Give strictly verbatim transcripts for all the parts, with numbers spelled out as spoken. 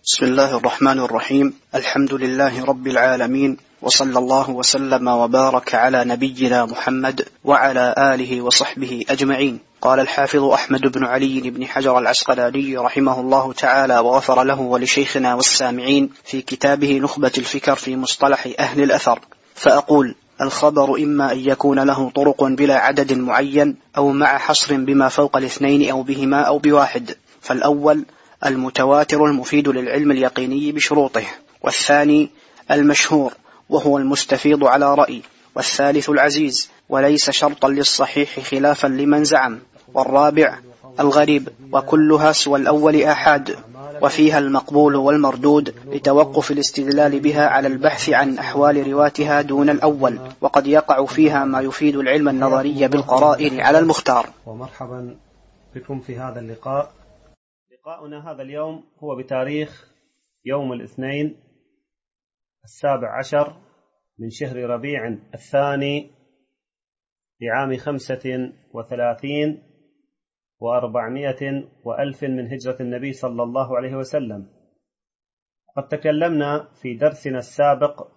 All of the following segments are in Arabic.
بسم الله الرحمن الرحيم. الحمد لله رب العالمين، وصلى الله وسلم وبارك على نبينا محمد وعلى آله وصحبه أجمعين. قال الحافظ أحمد بن علي بن حجر العسقلاني رحمه الله تعالى وغفر له ولشيخنا والسامعين في كتابه نخبة الفكر في مصطلح أهل الأثر، فأقول: الخبر إما أن يكون له طرق بلا عدد معين، أو مع حصر بما فوق الاثنين أو بهما أو بواحد. فالأول المتواتر المفيد للعلم اليقيني بشروطه، والثاني المشهور وهو المستفيض على رأي، والثالث العزيز وليس شرطا للصحيح خلافا لمن زعم، والرابع الغريب، وكلها سوى الأول آحاد، وفيها المقبول والمردود لتوقف الاستدلال بها على البحث عن أحوال رواتها دون الأول، وقد يقع فيها ما يفيد العلم النظري بالقرائن على المختار. ومرحبا بكم في هذا اللقاء. لقاؤنا هذا اليوم هو بتاريخ يوم الاثنين السابع عشر من شهر ربيع الثاني لعام خمسة وثلاثين وأربعمائة وألف من هجرة النبي صلى الله عليه وسلم. قد تكلمنا في درسنا السابق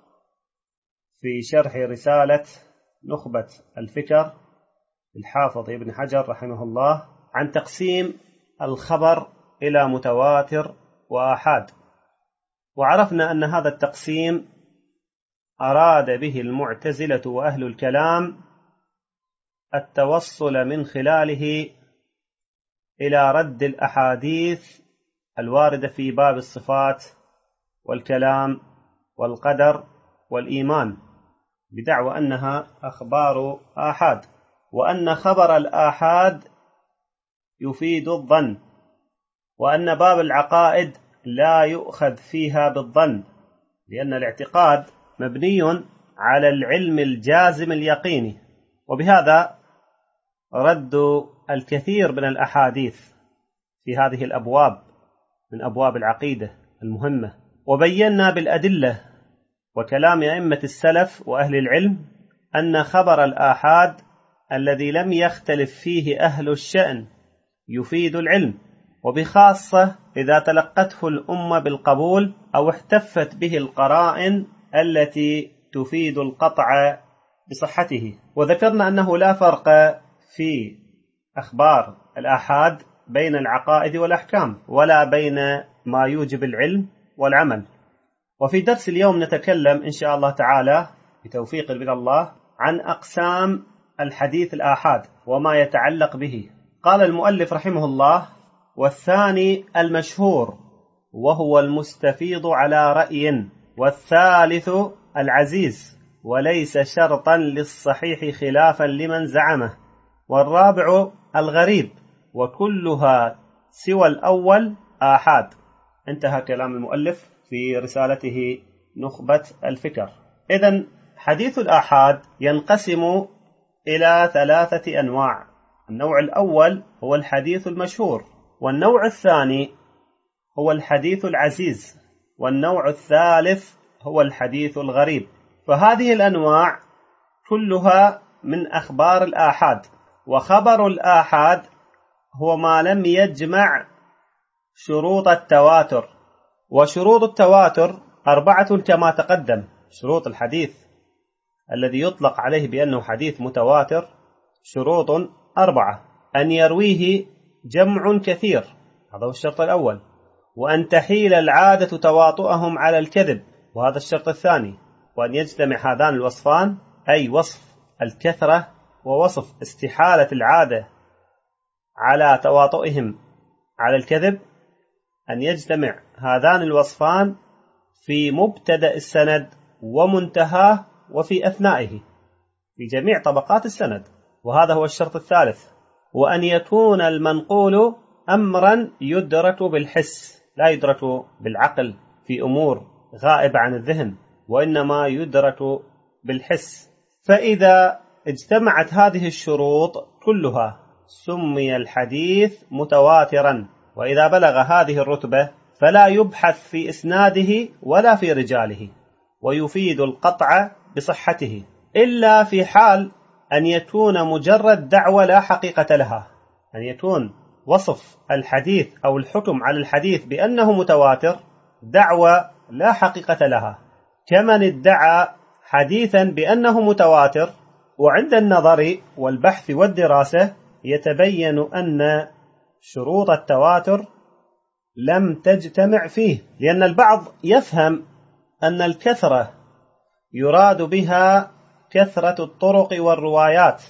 في شرح رسالة نخبة الفكر الحافظ ابن حجر رحمه الله عن تقسيم الخبر إلى متواتر وآحاد، وعرفنا أن هذا التقسيم أراد به المعتزلة وأهل الكلام التوصل من خلاله إلى رد الأحاديث الواردة في باب الصفات والكلام والقدر والإيمان، بدعوى أنها أخبار آحاد، وأن خبر الآحاد يفيد الظن، وأن باب العقائد لا يؤخذ فيها بالظن، لأن الاعتقاد مبني على العلم الجازم اليقيني. وبهذا ردوا الكثير من الأحاديث في هذه الأبواب من أبواب العقيدة المهمة، وبينا بالأدلة وكلام أئمة السلف وأهل العلم أن خبر الآحاد الذي لم يختلف فيه أهل الشأن يفيد العلم، وبخاصة إذا تلقته الأمة بالقبول أو احتفت به القرائن التي تفيد القطع بصحته. وذكرنا أنه لا فرق في أخبار الآحاد بين العقائد والأحكام، ولا بين ما يوجب العلم والعمل. وفي درس اليوم نتكلم إن شاء الله تعالى بتوفيق من الله عن أقسام الحديث الآحاد وما يتعلق به. قال المؤلف رحمه الله: والثاني المشهور وهو المستفيض على رأي، والثالث العزيز وليس شرطا للصحيح خلافا لمن زعمه، والرابع الغريب، وكلها سوى الأول آحاد. انتهى كلام المؤلف في رسالته نخبة الفكر. إذن حديث الآحاد ينقسم إلى ثلاثة أنواع. النوع الأول هو الحديث المشهور، والنوع الثاني هو الحديث العزيز، والنوع الثالث هو الحديث الغريب. فهذه الأنواع كلها من أخبار الآحاد. وخبر الآحاد هو ما لم يجمع شروط التواتر، وشروط التواتر أربعة كما تقدم. شروط الحديث الذي يطلق عليه بأنه حديث متواتر شروط أربعة: أن يرويه جمع كثير، هذا هو الشرط الأول، وأن تحيل العادة تواطؤهم على الكذب، وهذا الشرط الثاني، وأن يجتمع هذان الوصفان، أي وصف الكثرة ووصف استحالة العادة على تواطؤهم على الكذب، أن يجتمع هذان الوصفان في مبتدأ السند ومنتهاه وفي أثنائه في جميع طبقات السند، وهذا هو الشرط الثالث. وأن يكون المنقول أمرا يدرك بالحس، لا يدرك بالعقل في أمور غائبة عن الذهن، وإنما يدرك بالحس. فإذا اجتمعت هذه الشروط كلها سمي الحديث متواترا. وإذا بلغ هذه الرتبة فلا يبحث في إسناده ولا في رجاله، ويفيد القطع بصحته، إلا في حال أن يكون مجرد دعوة لا حقيقة لها، أن يكون وصف الحديث أو الحكم على الحديث بأنه متواتر دعوى لا حقيقة لها، كمن ادعى حديثا بأنه متواتر، وعند النظر والبحث والدراسة يتبين أن شروط التواتر لم تجتمع فيه، لأن البعض يفهم أن الكثرة يراد بها كثرة الطرق والروايات،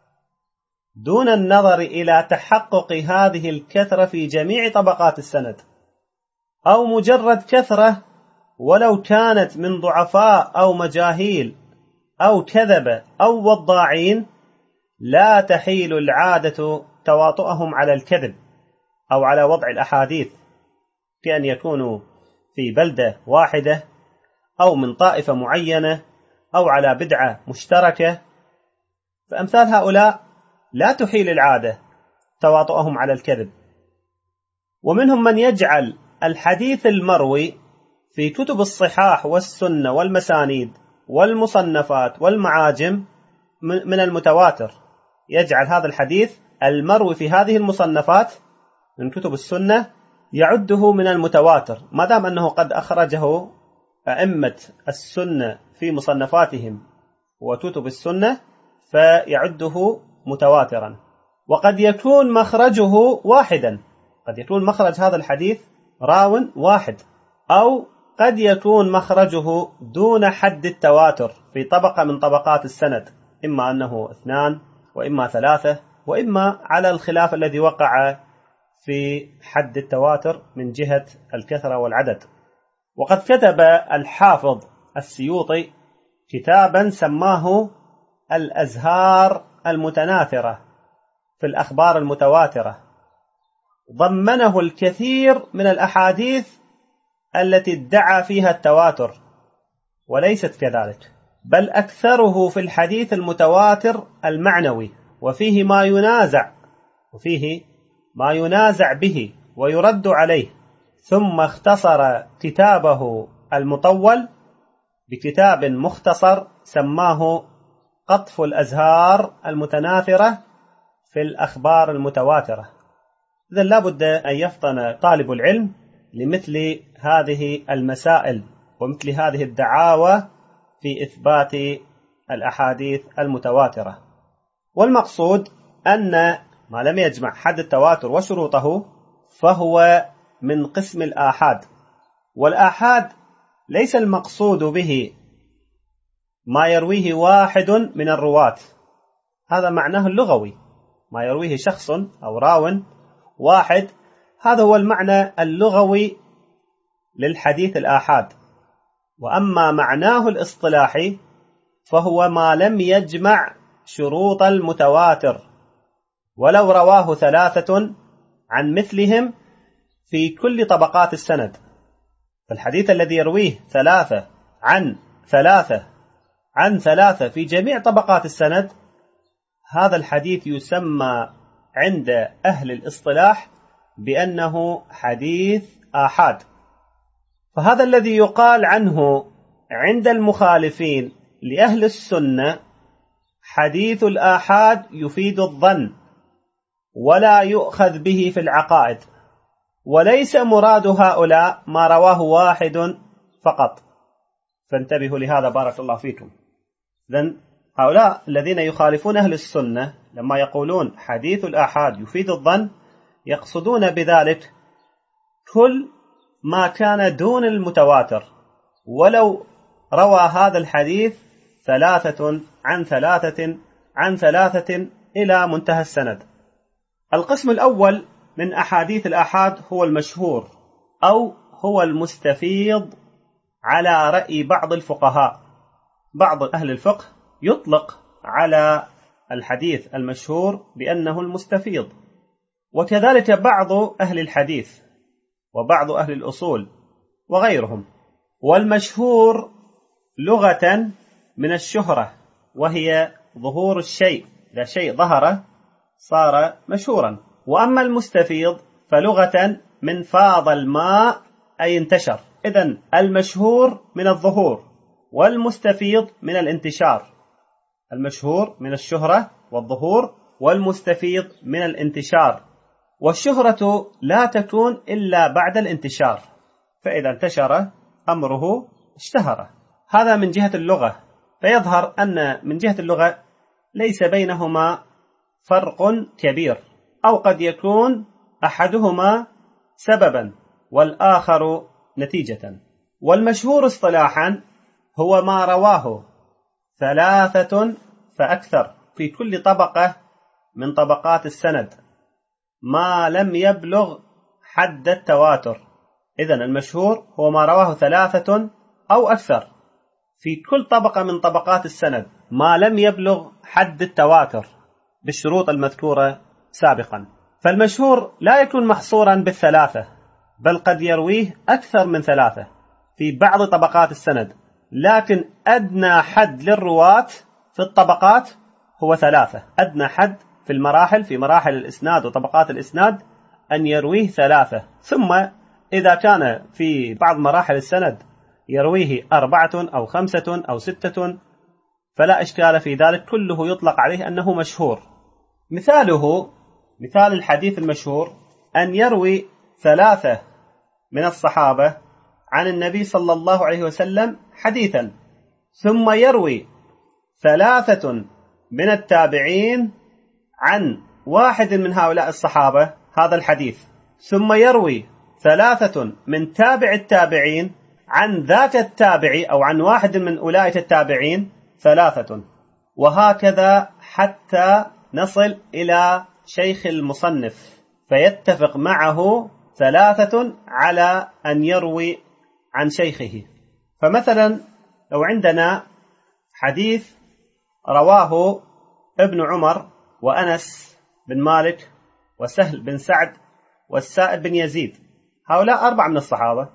دون النظر إلى تحقق هذه الكثرة في جميع طبقات السند، أو مجرد كثرة ولو كانت من ضعفاء أو مجاهيل أو كذبة أو وضاعين، لا تحيل العادة تواطؤهم على الكذب أو على وضع الأحاديث، كأن يكونوا في بلدة واحدة أو من طائفة معينة أو على بدعة مشتركة. فأمثال هؤلاء لا تحيل العادة تواطؤهم على الكذب. ومنهم من يجعل الحديث المروي في كتب الصحاح والسنة والمسانيد والمصنفات والمعاجم من المتواتر، يجعل هذا الحديث المروي في هذه المصنفات من كتب السنة يعده من المتواتر، ما دام أنه قد أخرجه أئمة السنة في مصنفاتهم وكتب السنة فيعده متواترا. وقد يكون مخرجه واحدا، قد يكون مخرج هذا الحديث راو واحد، أو قد يكون مخرجه دون حد التواتر في طبقة من طبقات السند، إما أنه اثنان وإما ثلاثة، وإما على الخلاف الذي وقع في حد التواتر من جهة الكثرة والعدد. وقد كتب الحافظ السيوطي كتابا سماه الأزهار المتناثرة في الأخبار المتواترة، ضمنه الكثير من الأحاديث التي ادعى فيها التواتر وليست كذلك، بل أكثره في الحديث المتواتر المعنوي، وفيه ما ينازع وفيه ما ينازع به ويرد عليه. ثم اختصر كتابه المطول بكتاب مختصر سماه قطف الأزهار المتناثرة في الأخبار المتواترة. إذن لا بد أن يفطن طالب العلم لمثل هذه المسائل ومثل هذه الدعاوى في إثبات الأحاديث المتواترة. والمقصود أن ما لم يجمع حد التواتر وشروطه فهو من قسم الآحاد. والآحاد ليس المقصود به ما يرويه واحد من الرواة، هذا معناه اللغوي، ما يرويه شخص أو راو واحد، هذا هو المعنى اللغوي للحديث الآحاد. وأما معناه الاصطلاحي فهو ما لم يجمع شروط المتواتر، ولو رواه ثلاثة عن مثلهم في كل طبقات السند. فالحديث الذي يرويه ثلاثة عن ثلاثة عن ثلاثة في جميع طبقات السند، هذا الحديث يسمى عند أهل الاصطلاح بأنه حديث آحاد. فهذا الذي يقال عنه عند المخالفين لأهل السنة حديث الآحاد يفيد الظن ولا يؤخذ به في العقائد، وليس مراد هؤلاء ما رواه واحد فقط. فانتبهوا لهذا بارك الله فيكم. إذن هؤلاء الذين يخالفون أهل السنة لما يقولون حديث الآحاد يفيد الظن يقصدون بذلك كل ما كان دون المتواتر، ولو روى هذا الحديث ثلاثة عن ثلاثة عن ثلاثة إلى منتهى السند. القسم الأول من أحاديث الآحاد هو المشهور أو هو المستفيض على رأي بعض الفقهاء. بعض أهل الفقه يطلق على الحديث المشهور بأنه المستفيض، وكذلك بعض أهل الحديث وبعض أهل الأصول وغيرهم. والمشهور لغة من الشهرة، وهي ظهور الشيء، إذا شيء ظهر صار مشهورا. وأما المستفيض فلغة من فاض الماء أي انتشر. إذن المشهور من الظهور والمستفيض من الانتشار. المشهور من الشهرة والظهور، والمستفيض من الانتشار. والشهرة لا تكون إلا بعد الانتشار، فإذا انتشر أمره اشتهر. هذا من جهة اللغة، فيظهر أن من جهة اللغة ليس بينهما فرق كبير، أو قد يكون أحدهما سببا والآخر نتيجة. والمشهور اصطلاحا هو ما رواه ثلاثة فأكثر في كل طبقة من طبقات السند ما لم يبلغ حد التواتر. إذن المشهور هو ما رواه ثلاثة أو أكثر في كل طبقة من طبقات السند ما لم يبلغ حد التواتر بالشروط المذكورة سابقا. فالمشهور لا يكون محصورا بالثلاثة، بل قد يرويه أكثر من ثلاثة في بعض طبقات السند، لكن أدنى حد للرواة في الطبقات هو ثلاثة. أدنى حد في المراحل في مراحل الإسناد وطبقات الإسناد أن يرويه ثلاثة، ثم إذا كان في بعض مراحل السند يرويه أربعة أو خمسة أو ستة فلا إشكال في ذلك، كله يطلق عليه أنه مشهور. مثاله مثال الحديث المشهور أن يروي ثلاثة من الصحابة عن النبي صلى الله عليه وسلم حديثا، ثم يروي ثلاثة من التابعين عن واحد من هؤلاء الصحابة هذا الحديث، ثم يروي ثلاثة من تابع التابعين عن ذاك التابعي أو عن واحد من أولئك التابعين ثلاثة، وهكذا حتى نصل إلى شيخ المصنف فيتفق معه ثلاثة على أن يروي عن شيخه. فمثلا لو عندنا حديث رواه ابن عمر وأنس بن مالك وسهل بن سعد والسائب بن يزيد، هؤلاء أربعة من الصحابة،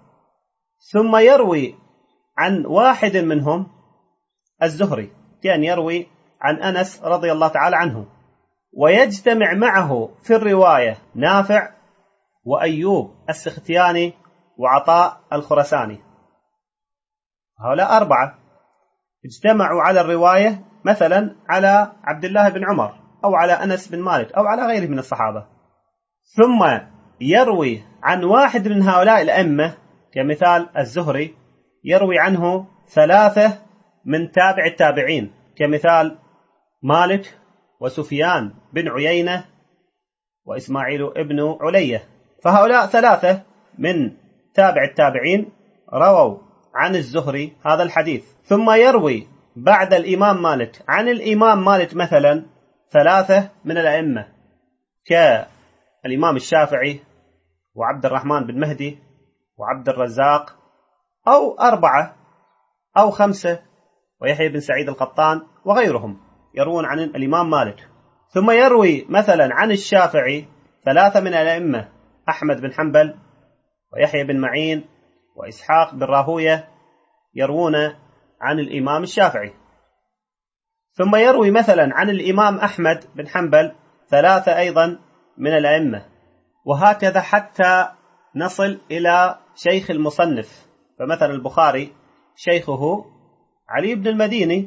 ثم يروي عن واحد منهم الزهري كان يروي عن أنس رضي الله تعالى عنه، ويجتمع معه في الرواية نافع وأيوب السختياني وعطاء الخرساني. هؤلاء أربعة اجتمعوا على الرواية مثلا على عبد الله بن عمر أو على أنس بن مالك أو على غيره من الصحابة، ثم يروي عن واحد من هؤلاء الأئمة كمثال الزهري يروي عنه ثلاثة من تابع التابعين كمثال مالك وسفيان بن عيينة وإسماعيل ابن علية، فهؤلاء ثلاثة من تابع التابعين رووا عن الزهري هذا الحديث، ثم يروي بعد الإمام مالك عن الإمام مالك مثلا ثلاثة من الأئمة كالإمام الشافعي وعبد الرحمن بن مهدي وعبد الرزاق، أو أربعة أو خمسة ويحيى بن سعيد القطان وغيرهم يروون عن الإمام مالك. ثم يروي مثلا عن الشافعي ثلاثة من الأئمة أحمد بن حنبل ويحيى بن معين وإسحاق بن راهوية يروون عن الإمام الشافعي. ثم يروي مثلا عن الإمام أحمد بن حنبل ثلاثة أيضا من الأئمة، وهكذا حتى نصل إلى شيخ المصنف. فمثلا البخاري شيخه علي بن المديني،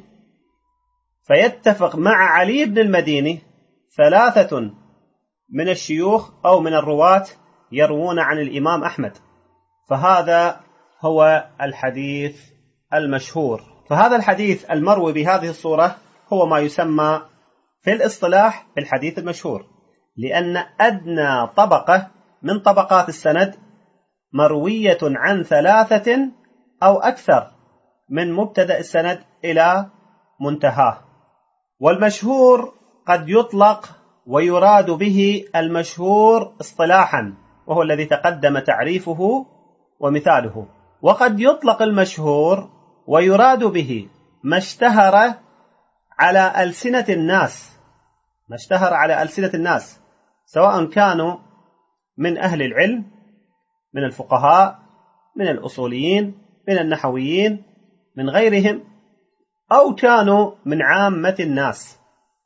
فيتفق مع علي بن المديني ثلاثة من الشيوخ أو من الرواة يروون عن الإمام أحمد، فهذا هو الحديث المشهور. فهذا الحديث المروي بهذه الصورة هو ما يسمى في الاصطلاح الحديث المشهور، لأن أدنى طبقة من طبقات السند مروية عن ثلاثة أو أكثر من مبتدأ السند إلى منتهاه. والمشهور قد يطلق ويراد به المشهور اصطلاحا وهو الذي تقدم تعريفه ومثاله، وقد يطلق المشهور ويراد به ما اشتهر على ألسنة الناس ما اشتهر على ألسنة الناس سواء كانوا من أهل العلم من الفقهاء من الأصوليين من النحويين من غيرهم، أو كانوا من عامة الناس،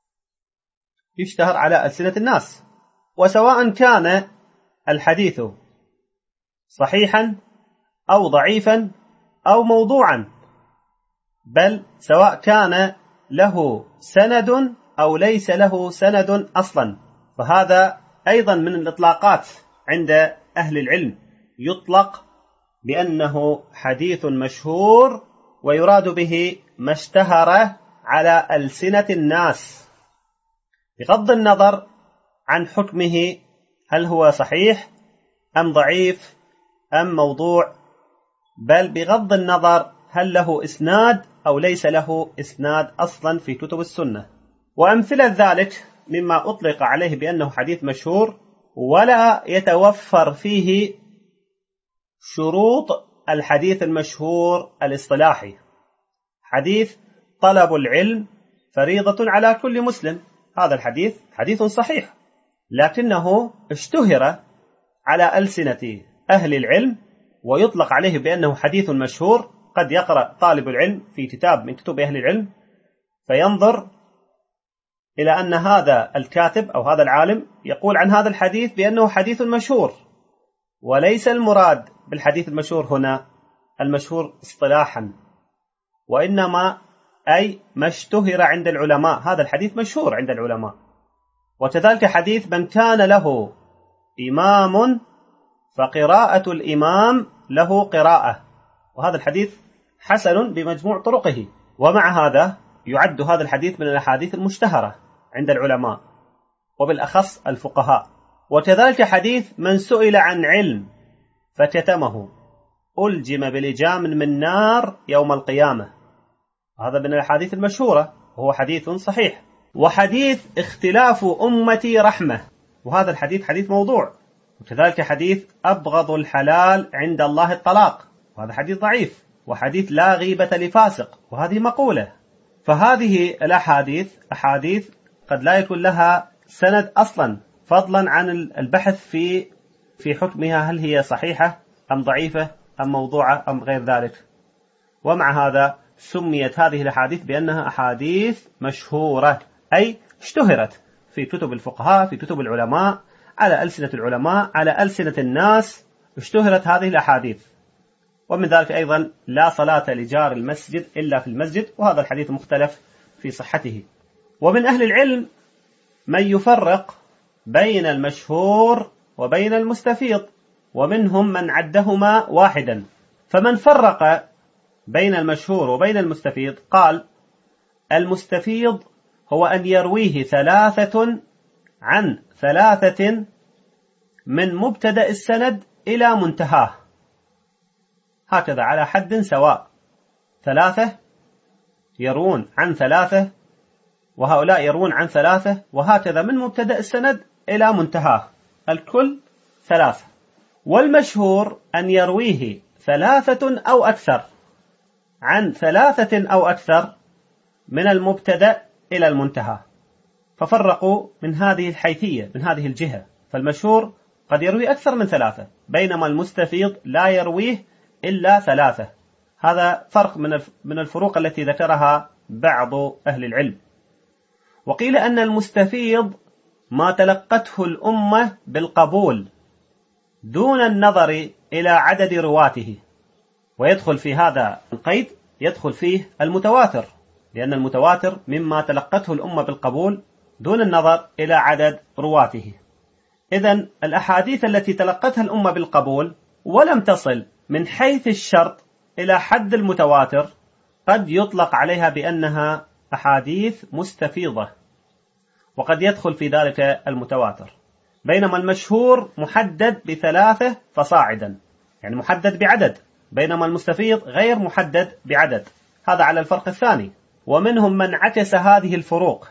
يشتهر على ألسنة الناس، وسواء كان الحديث صحيحا أو ضعيفا أو موضوعا، بل سواء كان له سند أو ليس له سند أصلا، فهذا أيضا من الإطلاقات عند أهل العلم، يطلق بأنه حديث مشهور ويراد به ما اشتهر على ألسنة الناس، بغض النظر عن حكمه، هل هو صحيح أم ضعيف أم موضوع، بل بغض النظر هل له إسناد أو ليس له إسناد أصلا في كتب السنة. وأمثلة ذلك مما أطلق عليه بأنه حديث مشهور ولا يتوفر فيه شروط الحديث المشهور الاصطلاحي. حديث طلب العلم فريضة على كل مسلم، هذا الحديث حديث صحيح، لكنه اشتهر على ألسنة أهل العلم ويطلق عليه بأنه حديث مشهور. قد يقرأ طالب العلم في كتاب من كتب أهل العلم فينظر إلى أن هذا الكاتب أو هذا العالم يقول عن هذا الحديث بأنه حديث مشهور، وليس المراد بالحديث المشهور هنا المشهور اصطلاحا، وإنما أي ما اشتهر عند العلماء، هذا الحديث مشهور عند العلماء. وكذلك حديث من كان له إمام فقراءة الإمام له قراءة، وهذا الحديث حسن بمجموع طرقه، ومع هذا يعد هذا الحديث من الأحاديث المشتهرة عند العلماء وبالأخص الفقهاء. وكذلك حديث من سئل عن علم فكتمه ألجم بلجام من نار يوم القيامة، هذا من الأحاديث المشهورة وهو حديث صحيح. وحديث اختلاف أمتي رحمة، وهذا الحديث حديث موضوع. وكذلك حديث أبغض الحلال عند الله الطلاق، وهذا حديث ضعيف. وحديث لا غيبة لفاسق، وهذه مقولة. فهذه الأحاديث أحاديث قد لا يكون لها سند أصلا، فضلا عن البحث في في حكمها، هل هي صحيحة أم ضعيفة أم موضوعة أم غير ذلك. ومع هذا سميت هذه الأحاديث بأنها أحاديث مشهورة، أي اشتهرت في كتب الفقهاء، في كتب العلماء، على ألسنة العلماء، على ألسنة الناس اشتهرت هذه الأحاديث. ومن ذلك أيضا لا صلاة لجار المسجد إلا في المسجد، وهذا الحديث مختلف في صحته. ومن أهل العلم من يفرق بين المشهور وبين المستفيض، ومنهم من عدهما واحدا. فمن فرق بين المشهور وبين المستفيض قال المستفيض هو أن يرويه ثلاثة عن ثلاثة من مبتدأ السند إلى منتهاه، هكذا على حد سواء، ثلاثة يروون عن ثلاثة وهؤلاء يروون عن ثلاثة، وهكذا من مبتدأ السند إلى منتهاه، الكل ثلاثة. والمشهور أن يرويه ثلاثة أو أكثر عن ثلاثة أو أكثر من المبتدأ إلى المنتهى، ففرقوا من هذه الحيثية، من هذه الجهة. فالمشهور قد يروي أكثر من ثلاثة، بينما المستفيض لا يرويه إلا ثلاثة. هذا فرق من الفروق التي ذكرها بعض أهل العلم. وقيل أن المستفيض ما تلقته الأمة بالقبول دون النظر إلى عدد رواته، ويدخل في هذا القيد يدخل فيه المتواتر، لأن المتواتر مما تلقته الأمة بالقبول دون النظر إلى عدد رواته. إذن الأحاديث التي تلقتها الأمة بالقبول ولم تصل من حيث الشرط إلى حد المتواتر قد يطلق عليها بأنها أحاديث مستفيضة، وقد يدخل في ذلك المتواتر. بينما المشهور محدد بثلاثة فصاعدا، يعني محدد بعدد، بينما المستفيض غير محدد بعدد. هذا على الفرق الثاني. ومنهم من عكس هذه الفروق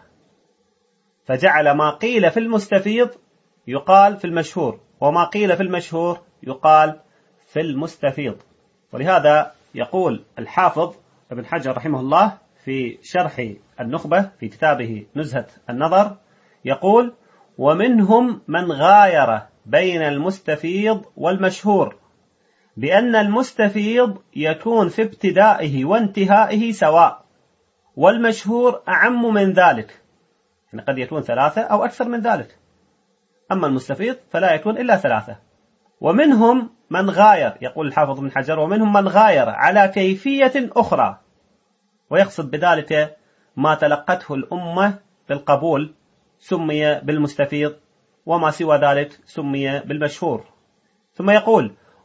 فجعل ما قيل في المستفيض يقال في المشهور، وما قيل في المشهور يقال في المستفيض. ولهذا يقول الحافظ ابن حجر رحمه الله في شرح النخبة في كتابه نزهة النظر، يقول ومنهم من غاير بين المستفيض والمشهور بأن المستفيض يكون في ابتدائه وانتهائه سواء، والمشهور أعم من ذلك، يعني قد يكون ثلاثة أو أكثر من ذلك، أما المستفيض فلا يكون إلا ثلاثة. ومنهم من غاير، يقول الحافظ بن حجر، ومنهم من غاير على كيفية أخرى، ويقصد بذلك ما تلقته الأمة بالقبول سمي بالمستفيض، وما سوى ذلك سمي بالمشهور. ثم يقول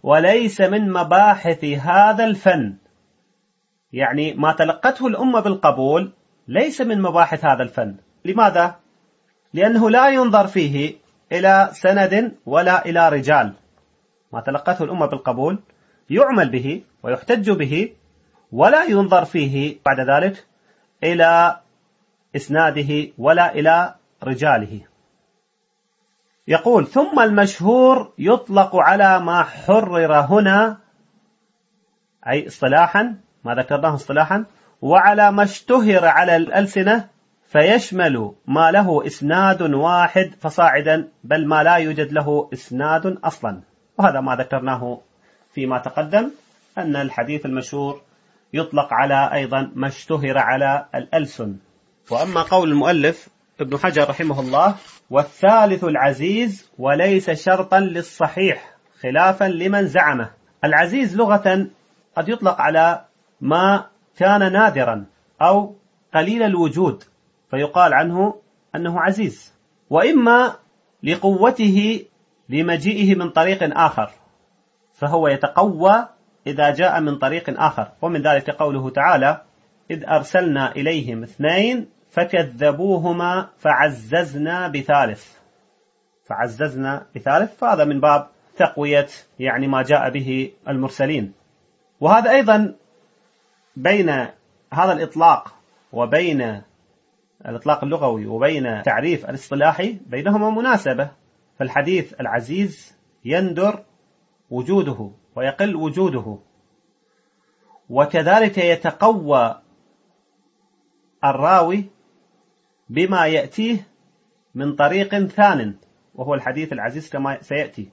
وليس من مباحث هذا الفن. يعني ما تلقته الأمة بالقبول ليس من مباحث هذا الفن. لماذا؟ لأنه لا ينظر فيه إلى سند ولا إلى رجال. ما تلقته الأمة بالقبول يعمل به ويحتج به، ولا ينظر فيه بعد ذلك إلى إسناده ولا إلى رجاله. يقول: ثم المشهور يطلق على ما حرر هنا، أي اصطلاحا ما ذكرناه اصطلاحا، وعلى ما اشتهر على الألسنة، فيشمل ما له إسناد واحد فصاعدا، بل ما لا يوجد له إسناد أصلا. وهذا ما ذكرناه فيما تقدم، أن الحديث المشهور يطلق على أيضا ما اشتهر على الألسن. وأما قول المؤلف ابن حجر رحمه الله: والثالث العزيز وليس شرطا للصحيح خلافا لمن زعمه. العزيز لغة قد يطلق على ما كان نادرا أو قليل الوجود فيقال عنه أنه عزيز، وإما لقوته لمجيئه من طريق آخر، فهو يتقوى إذا جاء من طريق آخر. ومن ذلك قوله تعالى: إذ أرسلنا إليهم اثنين فكذبوهما فعززنا بثالث. فعززنا بثالث، فهذا من باب تقوية يعني ما جاء به المرسلين. وهذا أيضا بين هذا الإطلاق وبين الإطلاق اللغوي وبين تعريف الاصطلاحي بينهما مناسبة. فالحديث العزيز يندر وجوده ويقل وجوده، وكذلك يتقوى الراوي بما يأتيه من طريق ثان، وهو الحديث العزيز كما سيأتي.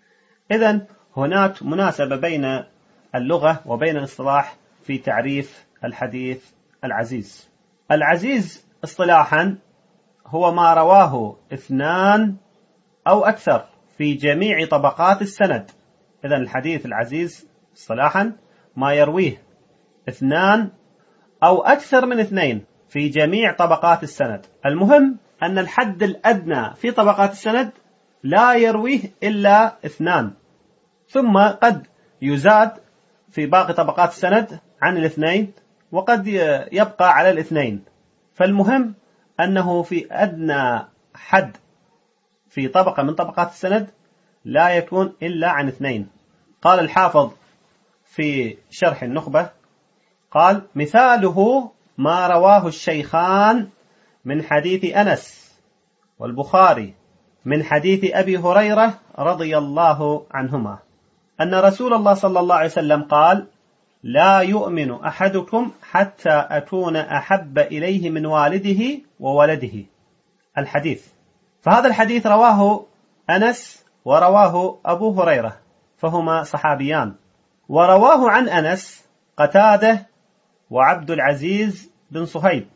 إذن هناك مناسبة بين اللغة وبين الاصطلاح في تعريف الحديث العزيز. العزيز اصطلاحا هو ما رواه اثنان أو أكثر في جميع طبقات السند. إذن الحديث العزيز اصطلاحا ما يرويه اثنان أو أكثر من اثنين في جميع طبقات السند. المهم أن الحد الأدنى في طبقات السند لا يرويه إلا اثنان، ثم قد يزاد في باقي طبقات السند عن الاثنين، وقد يبقى على الاثنين. فالمهم أنه في أدنى حد في طبقة من طبقات السند لا يكون إلا عن اثنين. قال الحافظ في شرح النخبة، قال: مثاله ما رواه الشيخان من حديث أنس والبخاري من حديث أبي هريرة رضي الله عنهما أن رسول الله صلى الله عليه وسلم قال: لا يؤمن أحدكم حتى أكون أحب إليه من والده وولده. الحديث. فهذا الحديث رواه أنس ورواه أبو هريرة، فهما صحابيان. ورواه عن أنس قتادة وعبد العزيز بن صهيب.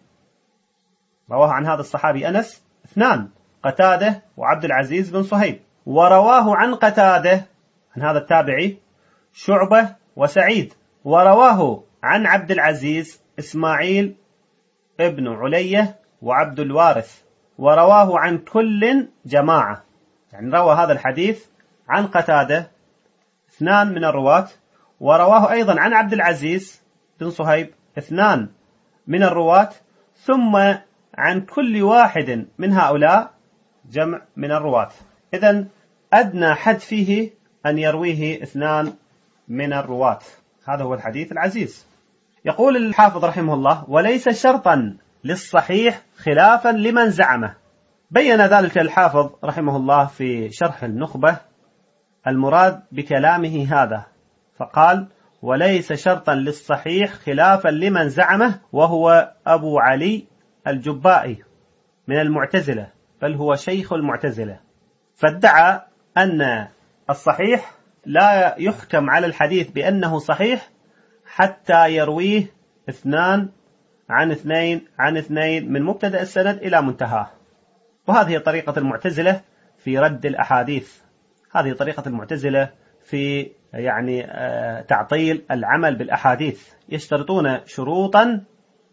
رواه عن هذا الصحابي أنس اثنان، قتادة وعبد العزيز بن صهيب. ورواه عن قتادة عن هذا التابعي شعبة وسعيد. ورواه عن عبد العزيز إسماعيل ابن علية وعبد الوارث. ورواه عن كل جماعة، يعني روى هذا الحديث عن قتادة اثنان من الرواة، ورواه أيضا عن عبد العزيز بن صهيب اثنان من الرواة، ثم عن كل واحد من هؤلاء جمع من الرواة. إذن أدنى حد فيه أن يرويه اثنان من الرواة. هذا هو الحديث العزيز. يقول الحافظ رحمه الله: وليس شرطا للصحيح خلافا لمن زعمه. بين ذلك الحافظ رحمه الله في شرح النخبة المراد بكلامه هذا، فقال: وليس شرطا للصحيح خلافا لمن زعمه، وهو أبو علي الجبائي من المعتزلة، بل هو شيخ المعتزلة، فادعى أن الصحيح لا يحكم على الحديث بأنه صحيح حتى يرويه اثنان عن اثنين عن اثنين من مبتدأ السند إلى منتهاه. وهذه طريقة المعتزلة في رد الأحاديث، هذه طريقة المعتزلة في يعني تعطيل العمل بالأحاديث. يشترطون شروطا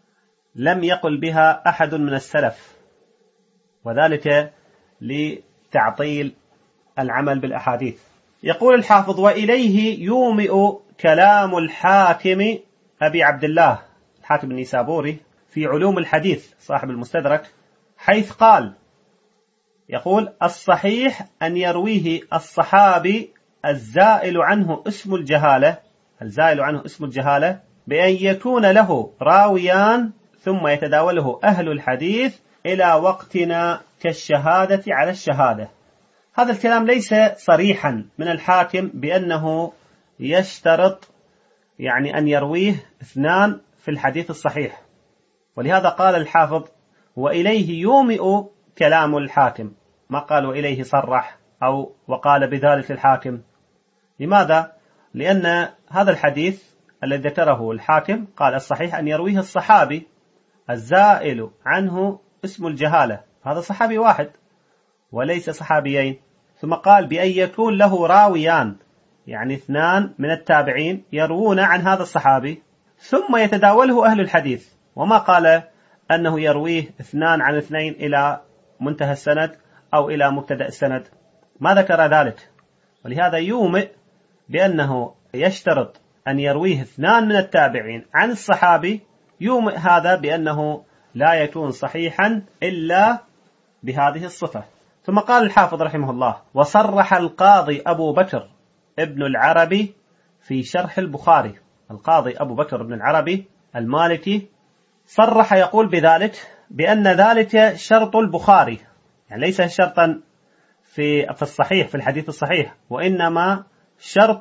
لم يقل بها أحد من السلف، وذلك لتعطيل العمل بالأحاديث. يقول الحافظ: وإليه يومئ كلام الحاكم أبي عبد الله الحاكم النيسابوري في علوم الحديث صاحب المستدرك، حيث قال: يقول: الصحيح أن يرويه الصحابي الزائل عنه اسم الجهالة الزائل عنه اسم الجهالة بأن يكون له راويان ثم يتداوله أهل الحديث إلى وقتنا كالشهادة على الشهادة. هذا الكلام ليس صريحا من الحاكم بأنه يشترط يعني أن يرويه اثنان في الحديث الصحيح، ولهذا قال الحافظ: وإليه يومئ كلام الحاكم، ما قال وإليه صرح أو وقال بذلك الحاكم. لماذا؟ لأن هذا الحديث الذي ذكره الحاكم قال: الصحيح أن يرويه الصحابي الزائل عنه اسم الجهالة، هذا صحابي واحد وليس صحابيين. ثم قال: بأن يكون له راويان، يعني اثنان من التابعين يروون عن هذا الصحابي ثم يتداوله أهل الحديث، وما قال أنه يرويه اثنان عن اثنين إلى منتهى السند أو إلى مبتدأ السند، ما ذكر ذلك. ولهذا يومئ بأنه يشترط أن يرويه اثنان من التابعين عن الصحابي، يومئ هذا بأنه لا يكون صحيحا إلا بهذه الصفة. ثم قال الحافظ رحمه الله: وصرح القاضي أبو بكر ابن العربي في شرح البخاري. القاضي أبو بكر ابن العربي المالكي صرح يقول بذلك بأن ذلك شرط البخاري، يعني ليس شرطا في في الصحيح في الحديث الصحيح، وإنما شرط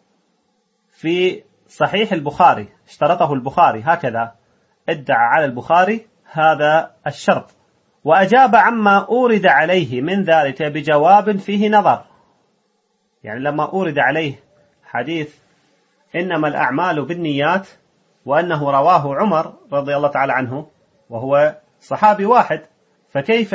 في صحيح البخاري، اشترطه البخاري، هكذا ادعى على البخاري هذا الشرط. وأجاب عما أورد عليه من ذلك بجواب فيه نظر، يعني لما أورد عليه حديث إنما الأعمال بالنيات وأنه رواه عمر رضي الله تعالى عنه وهو صحابي واحد، فكيف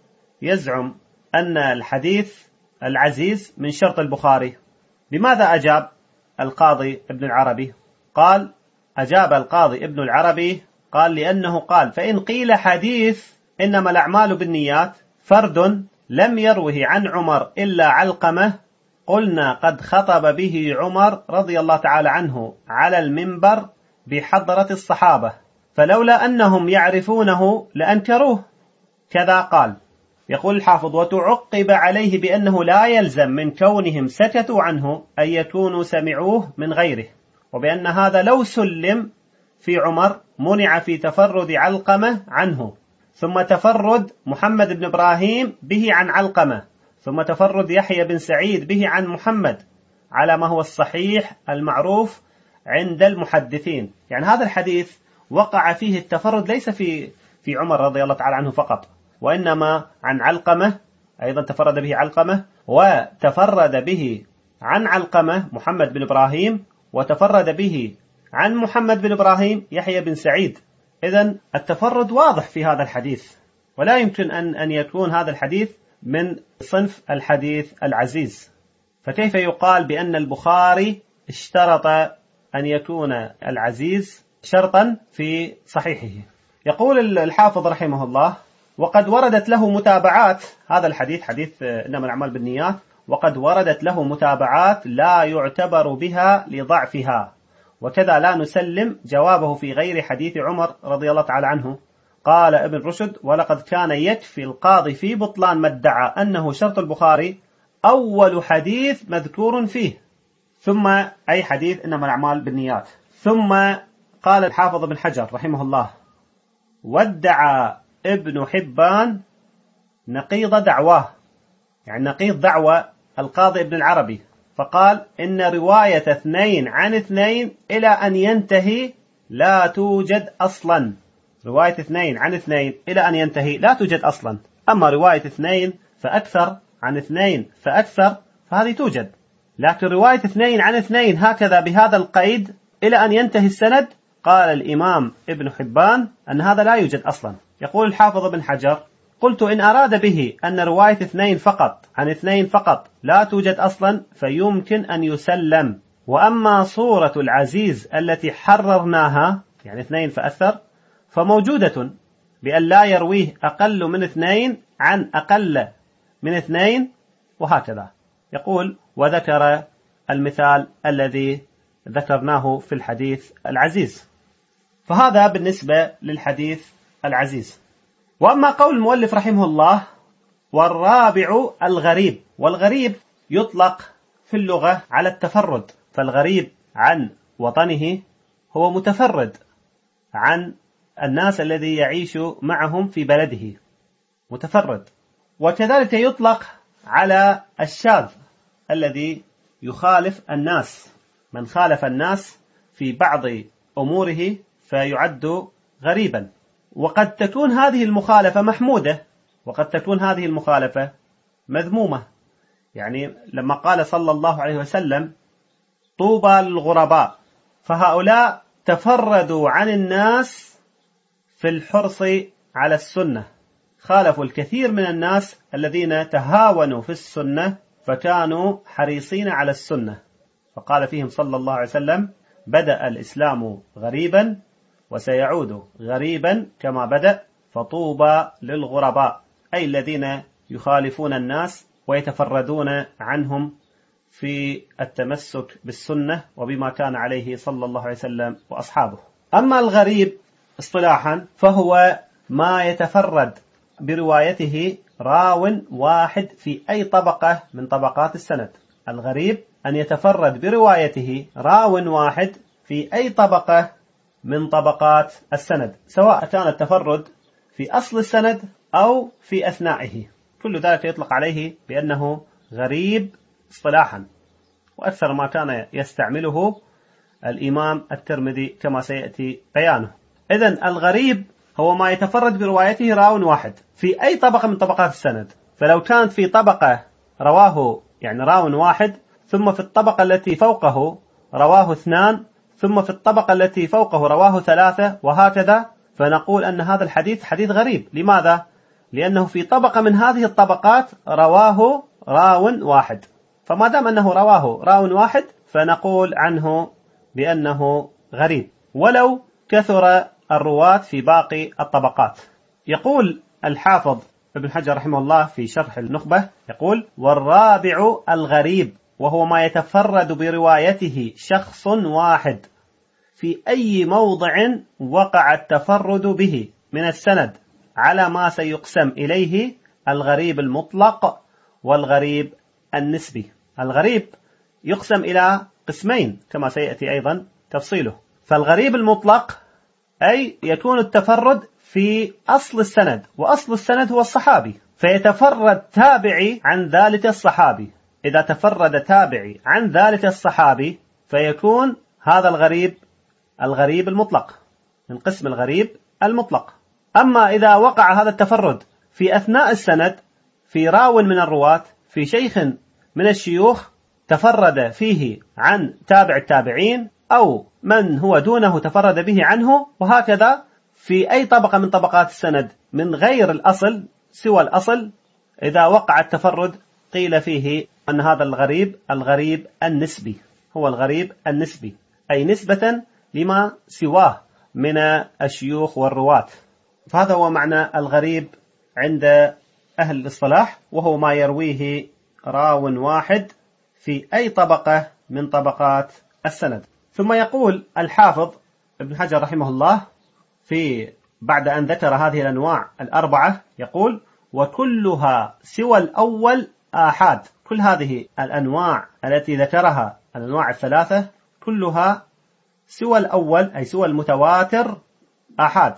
يزعم أن الحديث العزيز من شرط البخاري؟ بماذا أجاب القاضي ابن العربي؟ قال: أجاب القاضي ابن العربي قال: لأنه قال: فإن قيل حديث إنما الأعمال بالنيات فرد لم يروه عن عمر إلا علقمة، قلنا قد خطب به عمر رضي الله تعالى عنه على المنبر بحضرة الصحابة، فلولا أنهم يعرفونه لأنكروه. كذا قال. يقول الحافظ: وتعقب عليه بأنه لا يلزم من كونهم سكتوا عنه أن يكونوا سمعوه من غيره، وبأن هذا لو سلم في عمر منع في تفرد علقمة عنه، ثم تفرد محمد بن إبراهيم به عن علقمة، ثم تفرد يحيى بن سعيد به عن محمد، على ما هو الصحيح المعروف عند المحدثين. يعني هذا الحديث وقع فيه التفرد ليس في في عمر رضي الله تعالى عنه فقط، وإنما عن علقمة أيضا تفرد به علقمة، وتفرد به عن علقمة محمد بن إبراهيم، وتفرد به عن محمد بن إبراهيم يحيى بن سعيد. إذن التفرد واضح في هذا الحديث، ولا يمكن أن أن يكون هذا الحديث من صنف الحديث العزيز. فكيف يقال بأن البخاري اشترط أن يكون العزيز شرطا في صحيحه؟ يقول الحافظ رحمه الله: وقد وردت له متابعات، هذا الحديث حديث إنما الأعمال بالنيات، وقد وردت له متابعات لا يعتبر بها لضعفها، وكذا لا نسلم جوابه في غير حديث عمر رضي الله تعالى عنه. قال ابن رشد: ولقد كان يكفي القاضي في بطلان ما ادعى أنه شرط البخاري أول حديث مذكور فيه، ثم أي حديث إنما الأعمال بالنيات. ثم قال الحافظ بن حجر رحمه الله: وادعى ابن حبان نقيض دعواه، يعني نقيض دعوة القاضي ابن العربي، فقال: إن رواية اثنين عن اثنين إلى أن ينتهي لا توجد أصلا. رواية اثنين عن اثنين إلى أن ينتهي لا توجد أصلا، أما رواية اثنين فأكثر عن اثنين فأكثر فهذه توجد، لكن رواية اثنين عن اثنين هكذا بهذا القيد إلى أن ينتهي السند، قال الإمام ابن حبان أن هذا لا يوجد أصلا. يقول الحافظ بن حجر: قلت إن أراد به أن رواية اثنين فقط عن اثنين فقط لا توجد أصلا فيمكن أن يسلم، وأما صورة العزيز التي حررناها يعني اثنين فأكثر فموجودة بأن لا يرويه أقل من اثنين عن أقل من اثنين، وهكذا. يقول: وذكر المثال الذي ذكرناه في الحديث العزيز. فهذا بالنسبة للحديث العزيز. وأما قول المؤلف رحمه الله: والرابع الغريب. والغريب يطلق في اللغة على التفرد، فالغريب عن وطنه هو متفرد عن الناس الذي يعيش معهم في بلده، متفرد. وكذلك يطلق على الشاذ الذي يخالف الناس، من خالف الناس في بعض أموره فيعد غريبا. وقد تكون هذه المخالفة محمودة، وقد تكون هذه المخالفة مذمومة. يعني لما قال صلى الله عليه وسلم: طوبى للغرباء، فهؤلاء تفردوا عن الناس في الحرص على السنة، خالفوا الكثير من الناس الذين تهاونوا في السنة فكانوا حريصين على السنة، فقال فيهم صلى الله عليه وسلم: بدأ الإسلام غريبا وسيعود غريبا كما بدأ، فطوبى للغرباء، أي الذين يخالفون الناس ويتفردون عنهم في التمسك بالسنة وبما كان عليه صلى الله عليه وسلم وأصحابه. أما الغريب اصطلاحا فهو ما يتفرد بروايته راو واحد في أي طبقة من طبقات السند. الغريب أن يتفرد بروايته راو واحد في أي طبقة من طبقات السند، سواء كان التفرد في أصل السند أو في أثنائه، كل ذلك يطلق عليه بأنه غريب اصطلاحا، وأكثر ما كان يستعمله الإمام الترمذي كما سيأتي بيانه. إذن الغريب هو ما يتفرد بروايته راو واحد في أي طبقة من طبقات السند. فلو كانت في طبقة رواه يعني راو واحد، ثم في الطبقة التي فوقه رواه اثنان، ثم في الطبقة التي فوقه رواه ثلاثة، وهكذا، فنقول أن هذا الحديث حديث غريب. لماذا؟ لأنه في طبقة من هذه الطبقات رواه راو واحد، فما دام أنه رواه راو واحد فنقول عنه بأنه غريب، ولو كثر الرواة في باقي الطبقات. يقول الحافظ ابن حجر رحمه الله في شرح النخبة، يقول: والرابع الغريب، وهو ما يتفرد بروايته شخص واحد في أي موضع وقع التفرد به من السند على ما سيقسم إليه الغريب المطلق والغريب النسبي. الغريب يقسم إلى قسمين كما سيأتي أيضا تفصيله. فالغريب المطلق أي يكون التفرد في أصل السند، وأصل السند هو الصحابي، فيتفرد تابعي عن ذلك الصحابي. إذا تفرد تابعي عن ذلك الصحابي فيكون هذا الغريب الغريب المطلق من قسم الغريب المطلق. أما إذا وقع هذا التفرد في أثناء السند في راو من الرواة، في شيخ من الشيوخ تفرد فيه عن تابع التابعين، أو من هو دونه تفرد به عنه، وهكذا في أي طبقة من طبقات السند من غير الأصل سوى الأصل، إذا وقع التفرد قيل فيه أن هذا الغريب الغريب النسبي، هو الغريب النسبي، أي نسبة لما سواه من الشيوخ والرواة. فهذا هو معنى الغريب عند أهل الاصطلاح، وهو ما يرويه راو واحد في أي طبقة من طبقات السند. ثم يقول الحافظ ابن حجر رحمه الله في بعد أن ذكر هذه الأنواع الأربعة، يقول: وكلها سوى الأول آحاد. كل هذه الأنواع التي ذكرها، الأنواع الثلاثة، كلها سوى الأول أي سوى المتواتر آحاد.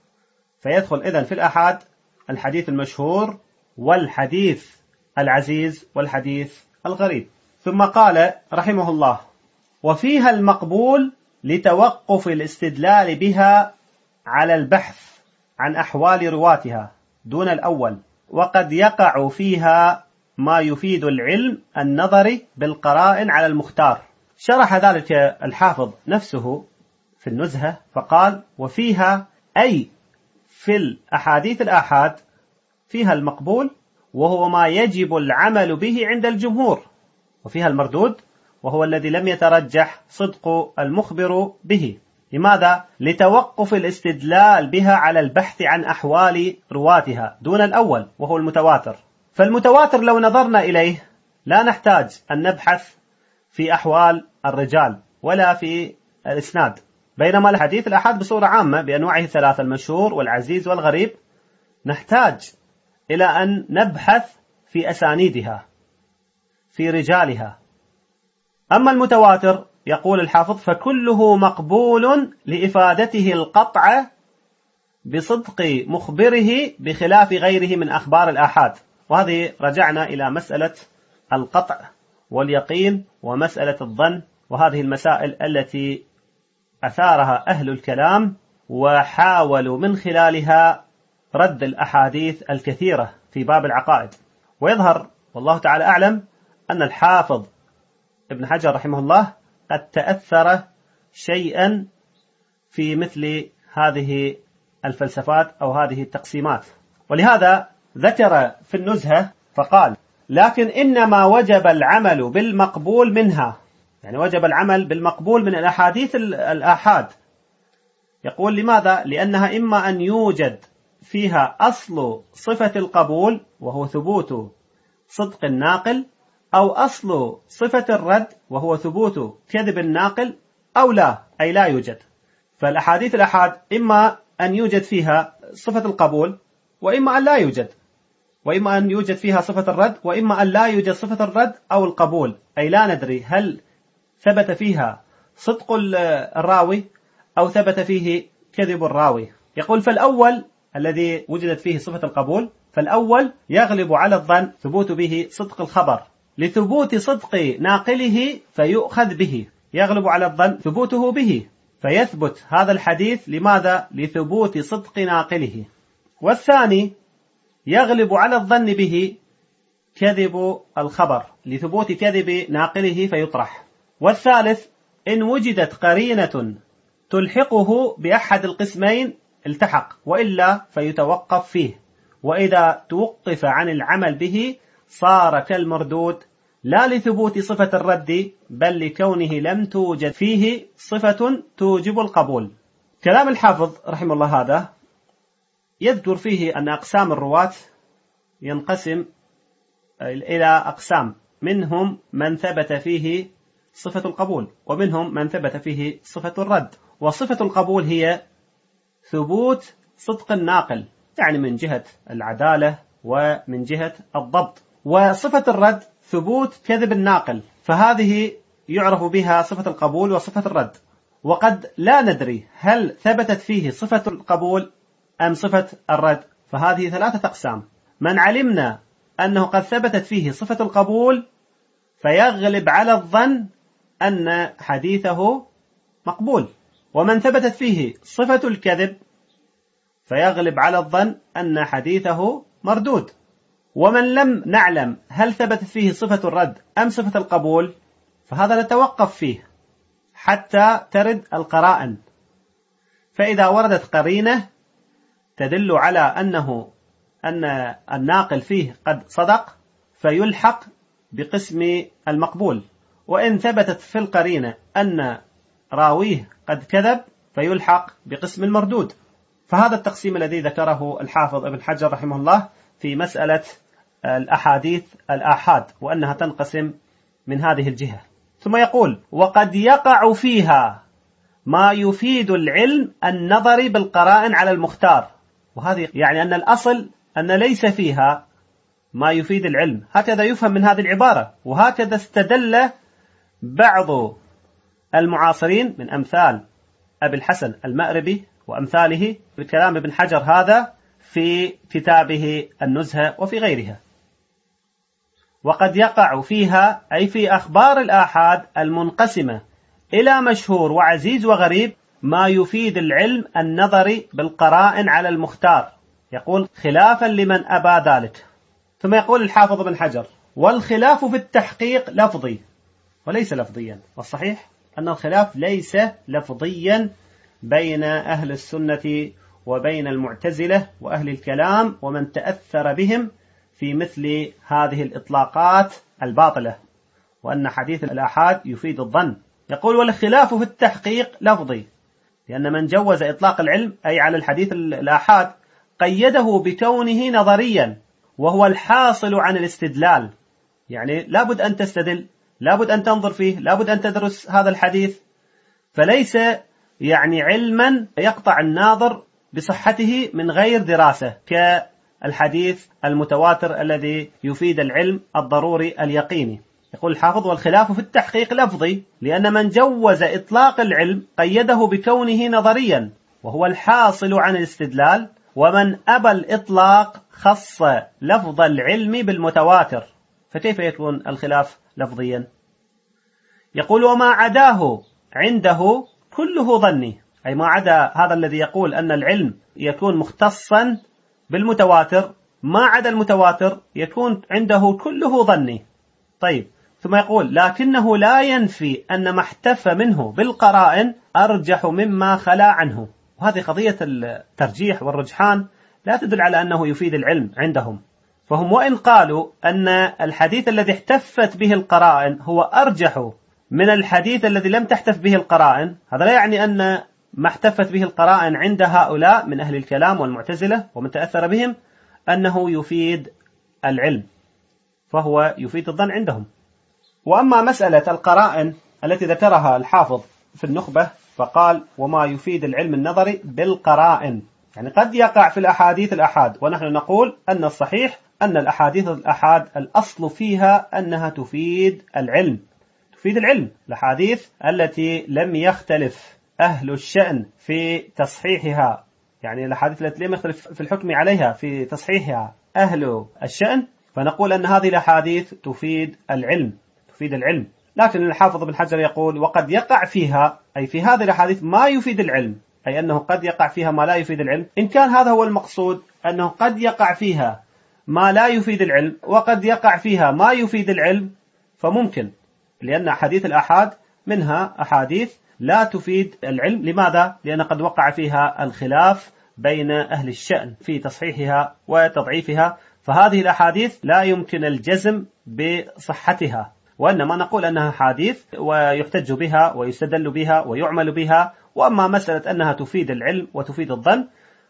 فيدخل إذن في الآحاد الحديث المشهور والحديث العزيز والحديث الغريب. ثم قال رحمه الله: وفيها المقبول لتوقف الاستدلال بها على البحث عن أحوال رواتها دون الأول، وقد يقع فيها ما يفيد العلم النظري بالقرائن على المختار. شرح ذلك الحافظ نفسه في النزهة فقال: وفيها أي في الأحاديث الآحاد فيها المقبول، وهو ما يجب العمل به عند الجمهور، وفيها المردود، وهو الذي لم يترجح صدق المخبر به. لماذا؟ لتوقف الاستدلال بها على البحث عن أحوال رواتها دون الأول وهو المتواتر. فالمتواتر لو نظرنا إليه لا نحتاج أن نبحث في أحوال الرجال ولا في الإسناد، بينما الحديث الآحاد بصورة عامة بأنواعه الثلاثة المشهور والعزيز والغريب نحتاج إلى أن نبحث في أسانيدها في رجالها. أما المتواتر يقول الحافظ فكله مقبول لإفادته القطع بصدق مخبره بخلاف غيره من أخبار الآحاد. وهذه رجعنا إلى مسألة القطع واليقين ومسألة الظن، وهذه المسائل التي أثارها أهل الكلام وحاولوا من خلالها رد الأحاديث الكثيرة في باب العقائد. ويظهر والله تعالى أعلم أن الحافظ ابن حجر رحمه الله قد تأثر شيئا في مثل هذه الفلسفات أو هذه التقسيمات، ولهذا ذكر في النزهة فقال لكن إنما وجب العمل بالمقبول منها، يعني وجب العمل بالمقبول من الأحاديث الآحاد. يقول لماذا؟ لأنها إما أن يوجد فيها أصل صفة القبول وهو ثبوت صدق الناقل، أو أصل صفة الرد وهو ثبوت كذب الناقل، أو لا أي لا يوجد. فالأحاديث الآحاد إما أن يوجد فيها صفة القبول وإما أن لا يوجد، وإما أن يوجد فيها صفة الرد وإما أن لا يوجد صفة الرد أو القبول، أي لا ندري هل ثبت فيها صدق الراوي أو ثبت فيه كذب الراوي. يقول فالأول الذي وجدت فيه صفة القبول، فالأول يغلب على الظن ثبوت به صدق الخبر لثبوت صدق ناقله فيؤخذ به، يغلب على الظن ثبوته به فيثبت هذا الحديث. لماذا؟ لثبوت صدق ناقله. والثاني يغلب على الظن به كذب الخبر لثبوت كذب ناقله فيطرح. والثالث إن وجدت قرينة تلحقه بأحد القسمين التحق، وإلا فيتوقف فيه، وإذا توقف عن العمل به صار كالمردود لا لثبوت صفة الرد بل لكونه لم توجد فيه صفة توجب القبول. كلام الحافظ رحمه الله هذا يذكر فيه أن أقسام الرواة ينقسم إلى أقسام، منهم من ثبت فيه صفة القبول ومنهم من ثبت فيه صفة الرد. وصفة القبول هي ثبوت صدق الناقل، يعني من جهة العدالة ومن جهة الضبط. وصفة الرد ثبوت كذب الناقل، فهذه يعرف بها صفة القبول وصفة الرد. وقد لا ندري هل ثبتت فيه صفة القبول أم صفة الرد، فهذه ثلاثة أقسام. من علمنا أنه قد ثبتت فيه صفة القبول فيغلب على الظن أن حديثه مقبول، ومن ثبتت فيه صفة الكذب فيغلب على الظن أن حديثه مردود. ومن لم نعلم هل ثبتت فيه صفة الرد أم صفة القبول فهذا نتوقف فيه حتى ترد القرائن، فإذا وردت قرينة تدل على أنه أن الناقل فيه قد صدق فيلحق بقسم المقبول، وإن ثبتت في القرينة أن راويه قد كذب فيلحق بقسم المردود. فهذا التقسيم الذي ذكره الحافظ ابن حجر رحمه الله في مسألة الأحاديث الآحاد، وأنها تنقسم من هذه الجهة. ثم يقول وقد يقع فيها ما يفيد العلم النظري بالقرائن على المختار، وهذه يعني أن الأصل أن ليس فيها ما يفيد العلم، هكذا يفهم من هذه العبارة. وهكذا استدل بعض المعاصرين من أمثال أبي الحسن المأربي وأمثاله بكلام ابن حجر هذا في كتابه النزهة وفي غيرها. وقد يقع فيها أي في أخبار الآحاد المنقسمة إلى مشهور وعزيز وغريب ما يفيد العلم النظري بالقرائن على المختار، يقول خلافا لمن أبى ذلك. ثم يقول الحافظ بن حجر والخلاف في التحقيق لفظي وليس لفظيا، والصحيح أن الخلاف ليس لفظيا بين أهل السنة وبين المعتزلة وأهل الكلام ومن تأثر بهم في مثل هذه الإطلاقات الباطلة، وأن حديث الآحاد يفيد الظن. يقول والخلاف في التحقيق لفظي، لأن من جوز إطلاق العلم أي على الحديث الآحاد قيده بكونه نظريا، وهو الحاصل عن الاستدلال، يعني لابد أن تستدل، لابد أن تنظر فيه، لابد أن تدرس هذا الحديث، فليس يعني علما يقطع الناظر بصحته من غير دراسة كالحديث المتواتر الذي يفيد العلم الضروري اليقيني. يقول الحافظ: والخلاف في التحقيق لفظي، لأن من جوز إطلاق العلم قيده بكونه نظريا وهو الحاصل عن الاستدلال، ومن أبى الإطلاق خص لفظ العلم بالمتواتر. فكيف يكون الخلاف لفظيا؟ يقول: وما عداه عنده كله ظني، أي ما عدا هذا الذي يقول أن العلم يكون مختصا بالمتواتر، ما عدا المتواتر يكون عنده كله ظني. طيب، ثم يقول: لكنه لا ينفي أن ما احتف منه بالقرائن أرجح مما خلا عنه. وهذه قضية الترجيح والرجحان لا تدل على أنه يفيد العلم عندهم. فهم وإن قالوا أن الحديث الذي احتفت به القرائن هو أرجح من الحديث الذي لم تحتف به القرائن، هذا لا يعني أن ما احتفت به القرائن عند هؤلاء من أهل الكلام والمعتزلة ومن تأثر بهم أنه يفيد العلم، فهو يفيد الظن عندهم. وأما مسألة القرائن التي ذكرها الحافظ في النخبة فقال: وما يفيد العلم النظري بالقرائن، يعني قد يقع في الأحاديث الأحاد، ونحن نقول أن الصحيح أن الأحاديث الأحاد الأصل فيها أنها تفيد العلم، تفيد العلم. الأحاديث التي لم يختلف أهل الشأن في تصحيحها، يعني الأحاديث التي لم يختلف في الحكم عليها في تصحيحها أهل الشأن، فنقول أن هذه الأحاديث تفيد العلم، تفيد العلم. لكن الحافظ بن حجر يقول: وقد يقع فيها، أي في هذه الأحاديث، ما يفيد العلم، أي أنه قد يقع فيها ما لا يفيد العلم. إن كان هذا هو المقصود، أنه قد يقع فيها ما لا يفيد العلم وقد يقع فيها ما يفيد العلم، فممكن، لأن أحاديث الأحاد منها أحاديث لا تفيد العلم. لماذا؟ لأن قد وقع فيها الخلاف بين أهل الشأن في تصحيحها وتضعيفها، فهذه الأحاديث لا يمكن الجزم بصحتها، وإنما نقول أنها حديث ويحتج بها ويستدل بها ويعمل بها. وأما مسألة أنها تفيد العلم وتفيد الظن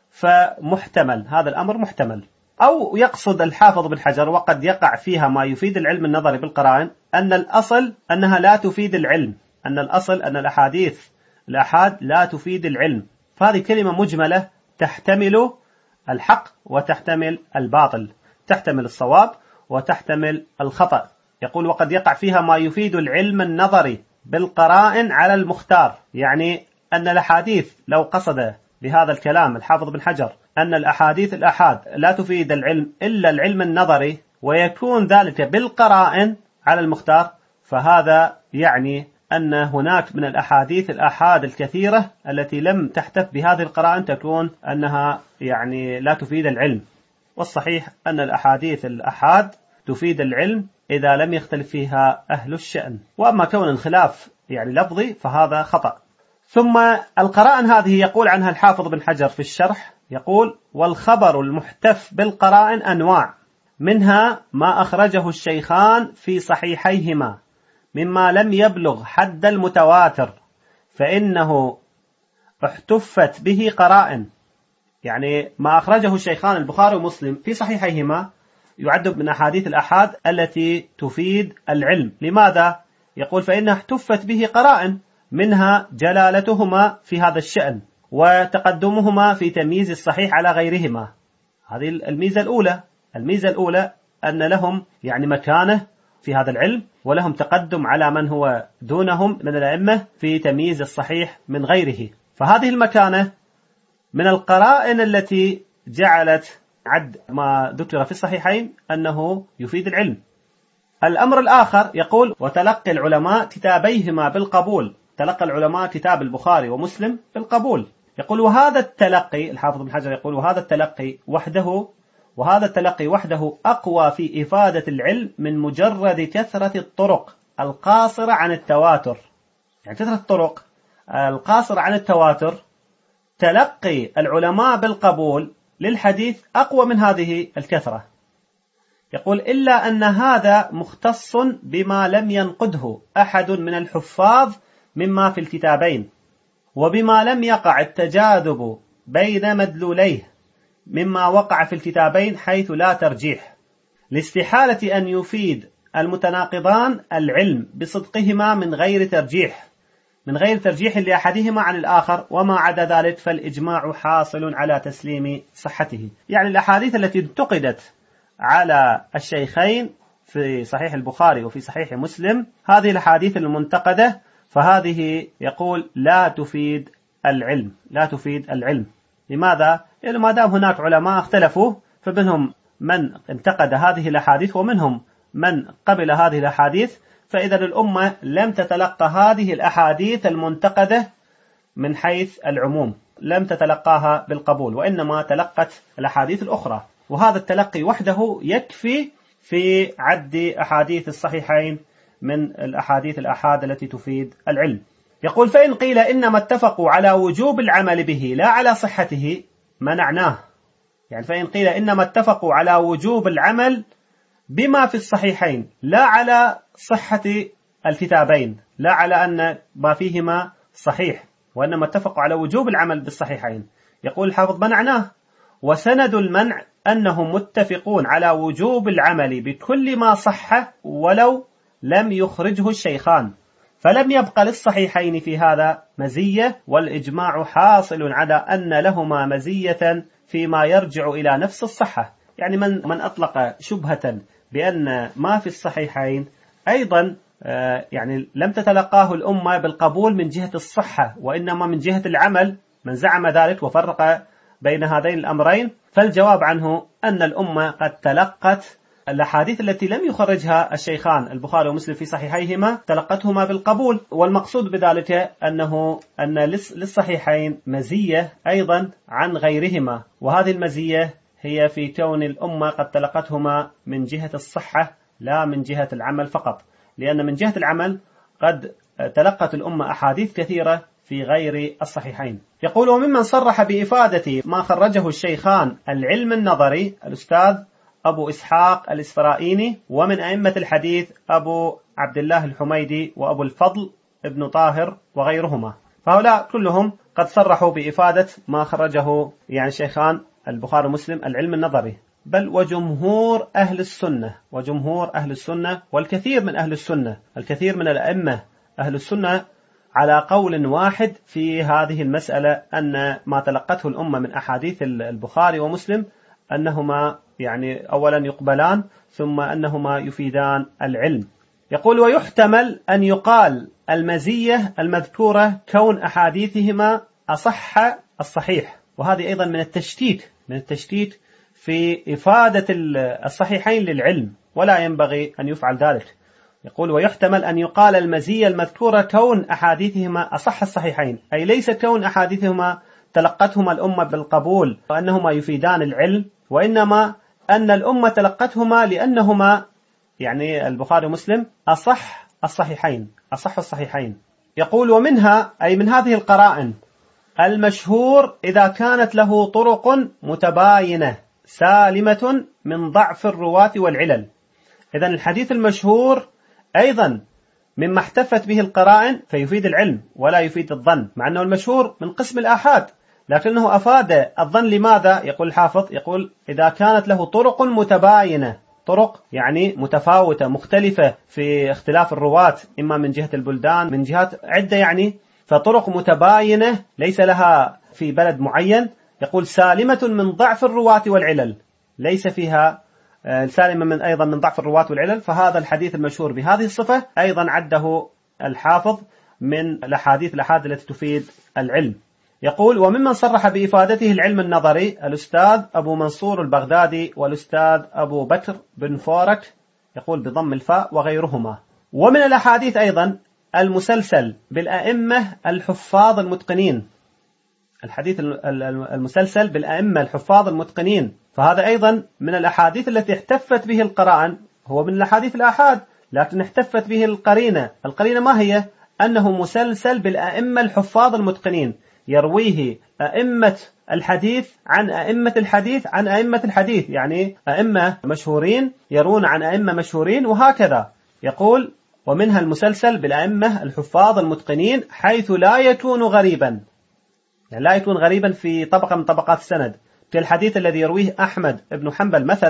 فمحتمل، هذا الأمر محتمل. أو يقصد الحافظ بن حجر: وقد يقع فيها ما يفيد العلم النظري بالقرائن، أن الأصل أنها لا تفيد العلم، أن الأصل أن الأحاديث الأحاد لا تفيد العلم. فهذه كلمة مجملة تحتمل الحق وتحتمل الباطل، تحتمل الصواب وتحتمل الخطأ. يقول: وقد يقع فيها ما يفيد العلم النظري بالقرائن على المختار، يعني أن الأحاديث، لو قصد بهذا الكلام الحافظ بن حجر أن الأحاديث الأحاد لا تفيد العلم إلا العلم النظري، ويكون ذلك بالقرائن على المختار، فهذا يعني أن هناك من الأحاديث الأحاد الكثيرة التي لم تحتف بهذه القرائن تكون أنها يعني لا تفيد العلم. والصحيح أن الأحاديث الأحاد تفيد العلم إذا لم يختلف فيها أهل الشأن. وأما كون الخلاف يعني لفظي فهذا خطأ. ثم القرائن هذه يقول عنها الحافظ بن حجر في الشرح، يقول: والخبر المحتف بالقرائن أنواع، منها ما أخرجه الشيخان في صحيحيهما مما لم يبلغ حد المتواتر فإنه احتفت به قرائن، يعني ما أخرجه الشيخان البخاري ومسلم في صحيحيهما يعد من أحاديث الأحاد التي تفيد العلم. لماذا؟ يقول: فإنها احتفت به قرائن، منها جلالتهما في هذا الشأن وتقدمهما في تمييز الصحيح على غيرهما. هذه الميزة الأولى. الميزة الأولى أن لهم يعني مكانة في هذا العلم، ولهم تقدم على من هو دونهم من الأئمة في تمييز الصحيح من غيره. فهذه المكانة من القرائن التي جعلت عد ما ذكر في الصحيحين أنه يفيد العلم. الأمر الآخر يقول: وتلقي العلماء كتابيهما بالقبول، تلقى العلماء كتاب البخاري ومسلم بالقبول. يقول: وهذا التلقي، الحافظ بن حجر يقول: وهذا التلقي وحده وهذا التلقي وحده أقوى في إفادة العلم من مجرد كثرة الطرق القاصرة عن التواتر. يعني كثرة الطرق القاصرة عن التواتر، تلقي العلماء بالقبول للحديث أقوى من هذه الكثرة. يقول: إلا أن هذا مختص بما لم ينقده أحد من الحفاظ مما في الكتابين، وبما لم يقع التجاذب بين مدلوليه مما وقع في الكتابين حيث لا ترجيح، لاستحالة أن يفيد المتناقضان العلم بصدقهما من غير ترجيح من غير ترجيح لأحدهما عن الآخر، وما عدا ذلك فالإجماع حاصل على تسليم صحته. يعني الأحاديث التي انتقدت على الشيخين في صحيح البخاري وفي صحيح مسلم، هذه الأحاديث المنتقدة فهذه يقول لا تفيد العلم لا تفيد العلم. لماذا؟ لأنه ما دام هناك علماء اختلفوا، فمنهم من انتقد هذه الأحاديث ومنهم من قبل هذه الأحاديث، فإذا الأمة لم تتلقى هذه الأحاديث المنتقدة من حيث العموم، لم تتلقاها بالقبول، وإنما تلقت الأحاديث الأخرى، وهذا التلقي وحده يكفي في عد أحاديث الصحيحين من الأحاديث الآحاد التي تفيد العلم. يقول فإن قيل إنما اتفقوا على وجوب العمل به لا على صحته منعناه. يعني فإن قيل إنما اتفقوا على وجوب العمل بما في الصحيحين لا على صحة الكتابين، لا على أن ما فيهما صحيح، وإنما اتفقوا على وجوب العمل بالصحيحين، يقول الحافظ منعناه. وسند المنع أنهم متفقون على وجوب العمل بكل ما صح ولو لم يخرجه الشيخان، فلم يبق للصحيحين في هذا مزية، والإجماع حاصل على أن لهما مزية فيما يرجع إلى نفس الصحة. يعني من من أطلق شبهة بأن ما في الصحيحين أيضا يعني لم تتلقاه الأمة بالقبول من جهة الصحة، وإنما من جهة العمل، من زعم ذلك وفرق بين هذين الأمرين، فالجواب عنه أن الأمة قد تلقت الأحاديث التي لم يخرجها الشيخان البخاري ومسلم في صحيحيهما، تلقتهما بالقبول. والمقصود بذلك أنه أن للصحيحين مزية أيضا عن غيرهما، وهذه المزية هي في كون الأمة قد تلقتهما من جهة الصحة لا من جهة العمل فقط، لأن من جهة العمل قد تلقت الأمة أحاديث كثيرة في غير الصحيحين. يقول وممن صرح بإفادة ما خرجه الشيخان العلم النظري الأستاذ أبو إسحاق الإسفرائيني، ومن أئمة الحديث أبو عبد الله الحميدي وأبو الفضل ابن طاهر وغيرهما، فهؤلاء كلهم قد صرحوا بإفادة ما خرجه يعني الشيخان البخاري ومسلم العلم النظري. بل وجمهور أهل السنة وجمهور أهل السنة والكثير من أهل السنة الكثير من الأئمة أهل السنة على قول واحد في هذه المسألة، أن ما تلقته الأمة من أحاديث البخاري ومسلم أنهما يعني أولا يقبلان، ثم أنهما يفيدان العلم. يقول ويحتمل أن يقال المزية المذكورة كون أحاديثهما أصح الصحيح، وهذه أيضا من التشتيت من التشتيت في إفادة الصحيحين للعلم، ولا ينبغي أن يفعل ذلك. يقول ويحتمل أن يقال المزية المذكورة كون أحاديثهما أصح الصحيحين، أي ليس كون أحاديثهما تلقتهما الأمة بالقبول وأنهما يفيدان العلم، وإنما أن الأمة تلقتهما لأنهما يعني البخاري ومسلم أصح الصحيحين أصح الصحيحين. يقول ومنها أي من هذه القرائن المشهور إذا كانت له طرق متباينة سالمة من ضعف الرواة والعلل. إذن الحديث المشهور أيضا مما احتفت به القرائن فيفيد العلم ولا يفيد الظن، مع أنه المشهور من قسم الآحاد لكنه أفاد الظن. لماذا؟ يقول الحافظ يقول إذا كانت له طرق متباينة، طرق يعني متفاوتة مختلفة في اختلاف الرواة، إما من جهة البلدان من جهات عدة، يعني فطرق متباينة ليس لها في بلد معين. يقول سالمة من ضعف الرواة والعلل، ليس فيها سالمة من أيضا من ضعف الرواة والعلل، فهذا الحديث المشهور بهذه الصفة أيضا عده الحافظ من الأحاديث الأحاد التي تفيد العلم. يقول وممن صرح بإفادته العلم النظري الأستاذ أبو منصور البغدادي والأستاذ أبو بكر بن فورك، يقول بضم الفاء وغيرهما. ومن الأحاديث أيضا المسلسل بالأئمة الحفاظ المتقنين، الحديث المسلسل بالأئمة الحفاظ المتقنين، فهذا أيضا من الأحاديث التي احتفت به القرائن، هو من الأحاديث الآحاد لكن احتفت به القرينة. القرينة ما هي؟ أنه مسلسل بالأئمة الحفاظ المتقنين، يرويه أئمة الحديث عن أئمة الحديث عن أئمة الحديث، يعني أئمة مشهورين يرون عن أئمة مشهورين، وهكذا. يقول ومنها المسلسل بالأئمة الحفاظ المتقنين حيث لا يكون غريبا، يعني لا يكون غريبا في طبقة من طبقات السند، كالحديث الذي يرويه أحمد بن حنبل مثلا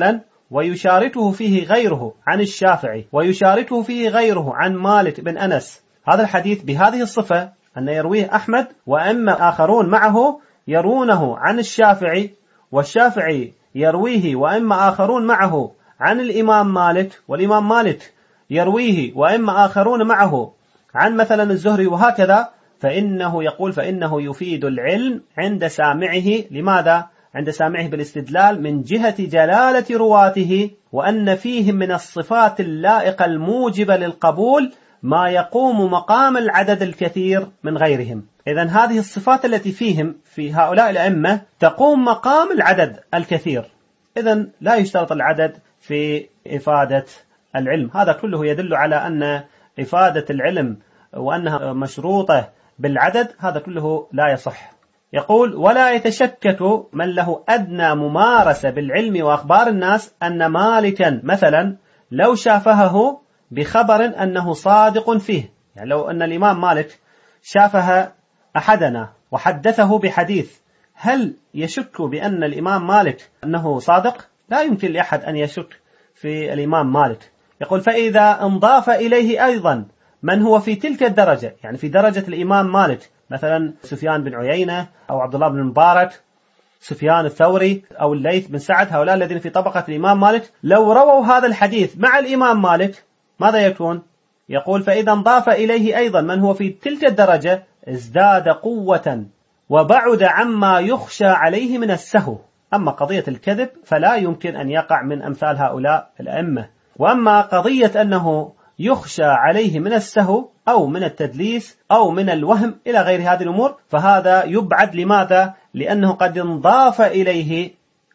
ويشاركه فيه غيره عن الشافعي ويشاركه فيه غيره عن مالك بن أنس هذا الحديث بهذه الصفة أن يرويه أحمد وأما آخرون معه يرونه عن الشافعي والشافعي يرويه وأما آخرون معه عن الإمام مالك والإمام مالك يرويه وأما آخرون معه عن مثلا الزهري وهكذا، فإنه يقول فإنه يفيد العلم عند سامعه. لماذا؟ عند سامعه بالاستدلال من جهة جلالة رواته وأن فيهم من الصفات اللائقة الموجبة للقبول ما يقوم مقام العدد الكثير من غيرهم. إذن هذه الصفات التي فيهم في هؤلاء الأئمة تقوم مقام العدد الكثير. إذن لا يشترط العدد في إفادة العلم. هذا كله يدل على أن إفادة العلم وأنها مشروطة بالعدد هذا كله لا يصح. يقول ولا يتشكك من له أدنى ممارسة بالعلم وأخبار الناس أن مالكا مثلا لو شافهه بخبر أنه صادق فيه، يعني لو أن الإمام مالك شافه أحدنا وحدثه بحديث، هل يشك بأن الإمام مالك أنه صادق؟ لا يمكن لأحد أن يشك في الإمام مالك. يقول فإذا انضاف إليه أيضا من هو في تلك الدرجة، يعني في درجة الإمام مالك، مثلا سفيان بن عيينة أو عبد الله بن مبارك، سفيان الثوري أو الليث بن سعد، هؤلاء الذين في طبقة الإمام مالك لو رووا هذا الحديث مع الإمام مالك ماذا يكون؟ يقول فإذا انضاف إليه أيضا من هو في تلك الدرجة ازداد قوة وبعد عما يخشى عليه من السهو. أما قضية الكذب فلا يمكن أن يقع من أمثال هؤلاء الأئمة، وأما قضية أنه يخشى عليه من السهو أو من التدليس أو من الوهم إلى غير هذه الأمور فهذا يبعد. لماذا؟ لأنه قد انضاف إليه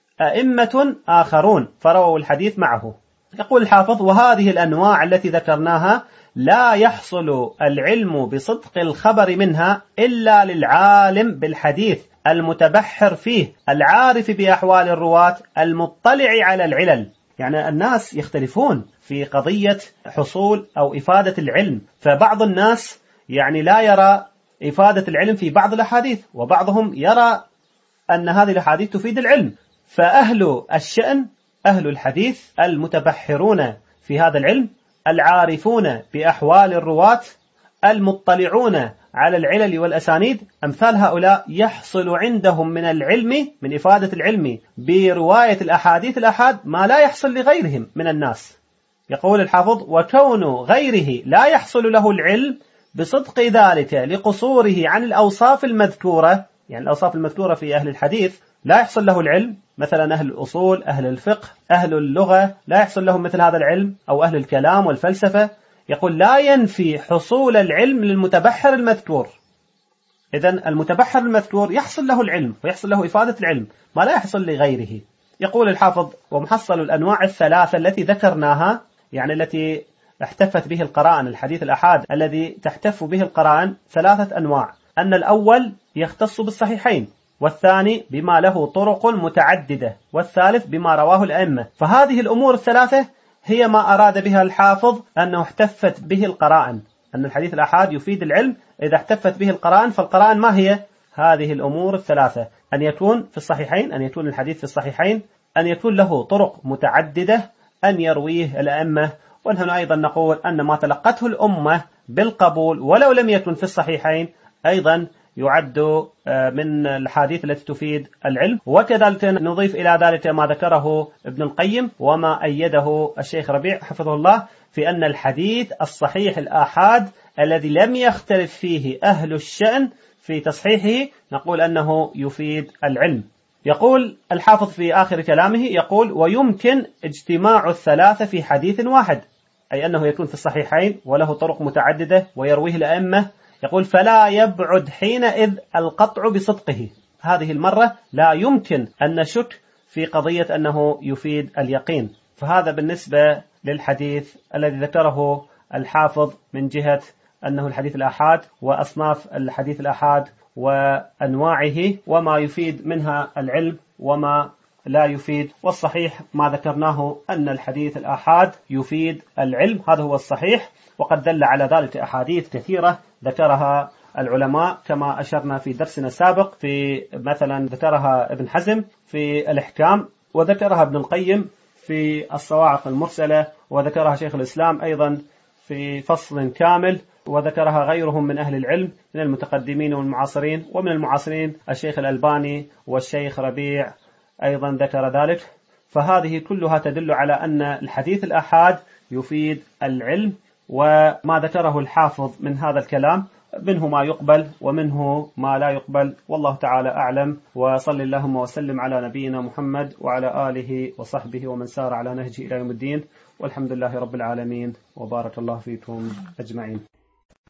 أئمة آخرون فرووا الحديث معه. يقول الحافظ وهذه الأنواع التي ذكرناها لا يحصل العلم بصدق الخبر منها إلا للعالم بالحديث المتبحر فيه العارف بأحوال الرواة المطلع على العلل. يعني الناس يختلفون في قضية حصول أو إفادة العلم، فبعض الناس يعني لا يرى إفادة العلم في بعض الأحاديث، وبعضهم يرى أن هذه الأحاديث تفيد العلم. فأهل الشأن أهل الحديث المتبحرون في هذا العلم العارفون بأحوال الرواة المطلعون على العلل والأسانيد، أمثال هؤلاء يحصل عندهم من العلم من إفادة العلم برواية الأحاديث الأحاد ما لا يحصل لغيرهم من الناس. يقول الحافظ وكون غيره لا يحصل له العلم بصدق ذلك لقصوره عن الأوصاف المذكورة، يعني الأوصاف المذكورة في أهل الحديث لا يحصل له العلم، مثلا أهل الأصول أهل الفقه أهل اللغة لا يحصل لهم مثل هذا العلم، أو أهل الكلام والفلسفة. يقول لا ينفي حصول العلم للمتبحر المذكور. إذن المتبحر المذكور يحصل له العلم ويحصل له إفادة العلم ما لا يحصل لغيره. يقول الحافظ ومحصل الأنواع الثلاثة التي ذكرناها، يعني التي احتفت به القرائن الحديث الأحاد الذي تحتف به القرائن ثلاثة أنواع، أن الأول يختص بالصحيحين، والثاني بما له طرق متعددة، والثالث بما رواه الأئمة. فهذه الأمور الثلاثة هي ما أراد بها الحافظ أنه احتفت به القرائن، أن الحديث الأحاد يفيد العلم إذا احتفت به القرائن. فالقرائن ما هي؟ هذه الأمور الثلاثة، أن يكون في الصحيحين، أن يكون الحديث في الصحيحين، أن يكون له طرق متعددة، أن يرويه الأئمة. ونحن أيضا نقول أن ما تلقته الأمة بالقبول ولو لم يكن في الصحيحين أيضا يعد من الحديث التي تفيد العلم. وكذلك نضيف إلى ذلك ما ذكره ابن القيم وما أيده الشيخ ربيع حفظه الله في أن الحديث الصحيح الآحاد الذي لم يختلف فيه أهل الشأن في تصحيحه نقول أنه يفيد العلم. يقول الحافظ في آخر كلامه يقول ويمكن اجتماع الثلاثة في حديث واحد، أي أنه يكون في الصحيحين وله طرق متعددة ويرويه الأئمة. يقول فلا يبعد حينئذ القطع بصدقه. هذه المرة لا يمكن أن نشك في قضية أنه يفيد اليقين. فهذا بالنسبة للحديث الذي ذكره الحافظ من جهة أنه الحديث الآحاد وأصناف الحديث الآحاد وأنواعه وما يفيد منها العلم وما لا يفيد. والصحيح ما ذكرناه أن الحديث الآحاد يفيد العلم، هذا هو الصحيح، وقد دل على ذلك أحاديث كثيرة ذكرها العلماء كما أشرنا في درسنا السابق، في مثلا ذكرها ابن حزم في الإحكام، وذكرها ابن القيم في الصواعق المرسلة، وذكرها شيخ الإسلام أيضا في فصل كامل، وذكرها غيرهم من أهل العلم من المتقدمين والمعاصرين. ومن المعاصرين الشيخ الألباني والشيخ ربيع أيضا ذكر ذلك. فهذه كلها تدل على أن الحديث الآحاد يفيد العلم. وما ذكره الحافظ من هذا الكلام منه ما يقبل ومنه ما لا يقبل، والله تعالى أعلم. وصل اللهم وسلم على نبينا محمد وعلى آله وصحبه ومن سار على نهجه إلى يوم الدين، والحمد لله رب العالمين، وبارك الله فيكم أجمعين.